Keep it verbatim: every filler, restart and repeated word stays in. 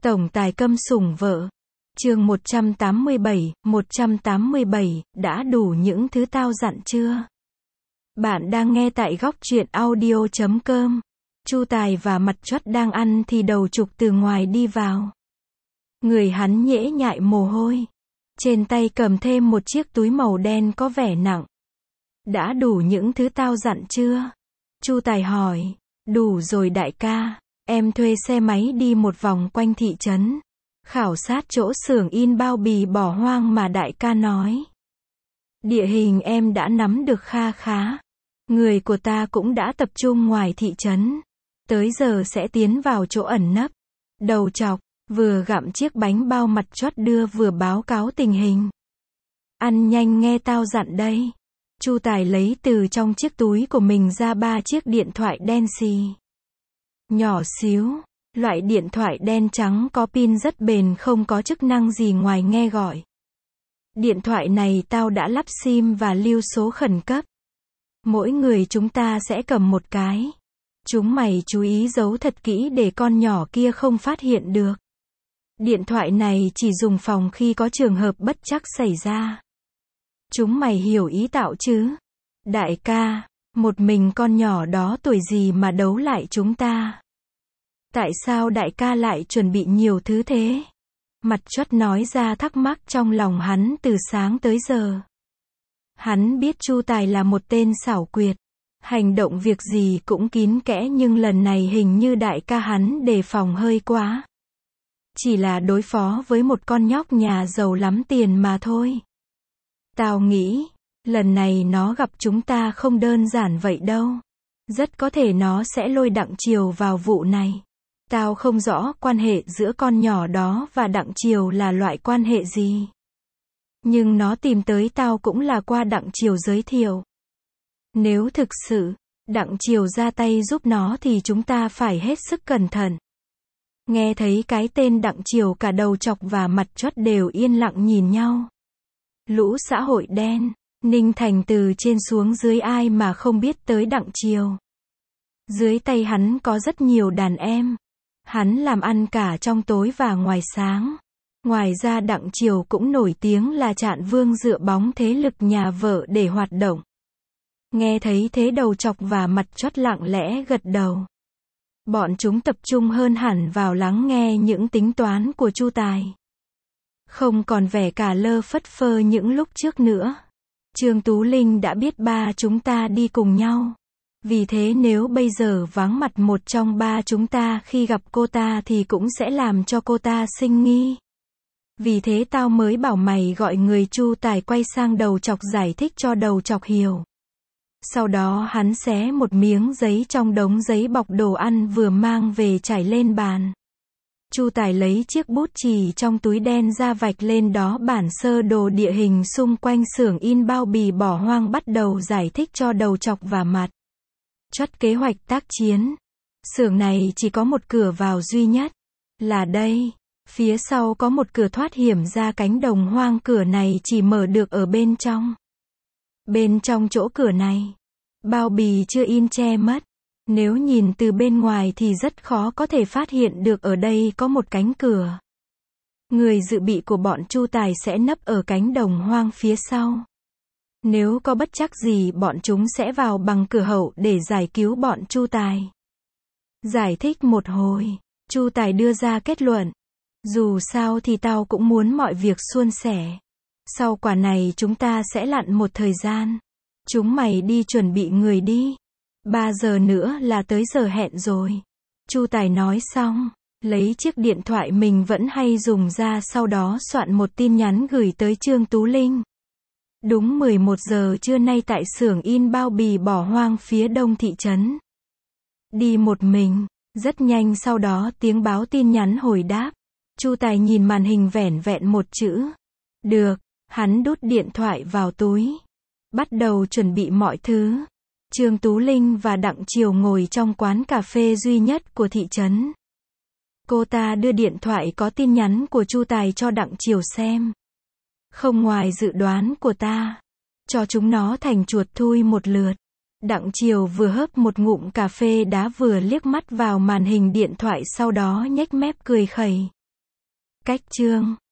Tổng tài câm sủng vợ. Chương một trăm tám mươi bảy, một trăm tám mươi bảy, đã đủ những thứ tao dặn chưa? Bạn đang nghe tại góc truyện audio chấm com. Chu Tài và Mặt Chót đang ăn thì đầu trục từ ngoài đi vào. Người hắn nhễ nhại mồ hôi. Trên tay cầm thêm một chiếc túi màu đen có vẻ nặng. Đã đủ những thứ tao dặn chưa? Chu Tài hỏi. Đủ rồi đại ca. Em thuê xe máy đi một vòng quanh thị trấn. Khảo sát chỗ xưởng in bao bì bỏ hoang mà đại ca nói. Địa hình em đã nắm được kha khá. Người của ta cũng đã tập trung ngoài thị trấn. Tới giờ sẽ tiến vào chỗ ẩn nấp. Đầu chọc, vừa gặm chiếc bánh bao Mặt Chót đưa vừa báo cáo tình hình. Ăn nhanh nghe tao dặn đây. Chu Tài lấy từ trong chiếc túi của mình ra ba chiếc điện thoại đen xì. Nhỏ xíu, loại điện thoại đen trắng có pin rất bền, không có chức năng gì ngoài nghe gọi. Điện thoại này tao đã lắp sim và lưu số khẩn cấp. Mỗi người chúng ta sẽ cầm một cái. Chúng mày chú ý giấu thật kỹ để con nhỏ kia không phát hiện được. Điện thoại này chỉ dùng phòng khi có trường hợp bất trắc xảy ra. Chúng mày hiểu ý tao chứ? Đại ca, một mình con nhỏ đó tuổi gì mà đấu lại chúng ta? Tại sao đại ca lại chuẩn bị nhiều thứ thế? Mặt Chót nói ra thắc mắc trong lòng hắn từ sáng tới giờ. Hắn biết Chu Tài là một tên xảo quyệt. Hành động việc gì cũng kín kẽ, nhưng lần này hình như đại ca hắn đề phòng hơi quá. Chỉ là đối phó với một con nhóc nhà giàu lắm tiền mà thôi. Tao nghĩ, lần này nó gặp chúng ta không đơn giản vậy đâu. Rất có thể nó sẽ lôi Đặng Triều vào vụ này. Tao không rõ quan hệ giữa con nhỏ đó và Đặng Triều là loại quan hệ gì. Nhưng nó tìm tới tao cũng là qua Đặng Triều giới thiệu. Nếu thực sự, Đặng Triều ra tay giúp nó thì chúng ta phải hết sức cẩn thận. Nghe thấy cái tên Đặng Triều, cả Đầu Chọc và Mặt Chót đều yên lặng nhìn nhau. Lũ xã hội đen, Ninh Thành từ trên xuống dưới ai mà không biết tới Đặng Triều. Dưới tay hắn có rất nhiều đàn em. Hắn làm ăn cả trong tối và ngoài sáng. Ngoài ra Đặng Triều cũng nổi tiếng là Trạng Vương dựa bóng thế lực nhà vợ để hoạt động. Nghe thấy thế Đầu Chọc và Mặt Chót lặng lẽ gật đầu. Bọn chúng tập trung hơn hẳn vào lắng nghe những tính toán của Chu Tài. Không còn vẻ cả lơ phất phơ những lúc trước nữa. Trương Tú Linh đã biết ba chúng ta đi cùng nhau. Vì thế nếu bây giờ vắng mặt một trong ba chúng ta khi gặp cô ta thì cũng sẽ làm cho cô ta sinh nghi. Vì thế tao mới bảo mày gọi người. Chu Tài quay sang Đầu Chọc giải thích cho Đầu Chọc hiểu. Sau đó hắn xé một miếng giấy trong đống giấy bọc đồ ăn vừa mang về trải lên bàn. Chu Tài lấy chiếc bút chì trong túi đen ra vạch lên đó bản sơ đồ địa hình xung quanh xưởng in bao bì bỏ hoang, bắt đầu giải thích cho Đầu Chọc và Mặt Chót kế hoạch tác chiến. Xưởng này chỉ có một cửa vào duy nhất, là đây. Phía sau có một cửa thoát hiểm ra cánh đồng hoang, cửa này chỉ mở được ở bên trong. Bên trong chỗ cửa này, bao bì chưa in che mất. Nếu nhìn từ bên ngoài thì rất khó có thể phát hiện được ở đây có một cánh cửa. Người dự bị của bọn Chu Tài sẽ nấp ở cánh đồng hoang phía sau. Nếu có bất trắc gì bọn chúng sẽ vào bằng cửa hậu để giải cứu bọn Chu Tài. Giải thích một hồi, Chu Tài đưa ra kết luận. Dù sao thì tao cũng muốn mọi việc suôn sẻ. Sau quả này chúng ta sẽ lặn một thời gian. Chúng mày đi chuẩn bị người đi. Ba giờ nữa là tới giờ hẹn rồi. Chu Tài nói xong, lấy chiếc điện thoại mình vẫn hay dùng ra, sau đó soạn một tin nhắn gửi tới Trương Tú Linh. Đúng mười một giờ trưa nay tại xưởng in bao bì bỏ hoang phía đông thị trấn. Đi một mình. Rất nhanh sau đó tiếng báo tin nhắn hồi đáp. Chu Tài nhìn màn hình vẻn vẹn một chữ. Được. Hắn đút điện thoại vào túi. Bắt đầu chuẩn bị mọi thứ. Trương Tú Linh và Đặng Triều ngồi trong quán cà phê duy nhất của thị trấn. Cô ta đưa điện thoại có tin nhắn của Chu Tài cho Đặng Triều xem. Không ngoài dự đoán của ta. Cho chúng nó thành chuột thui một lượt. Đặng Triều vừa hớp một ngụm cà phê đá vừa liếc mắt vào màn hình điện thoại, sau đó nhếch mép cười khẩy. Cách chương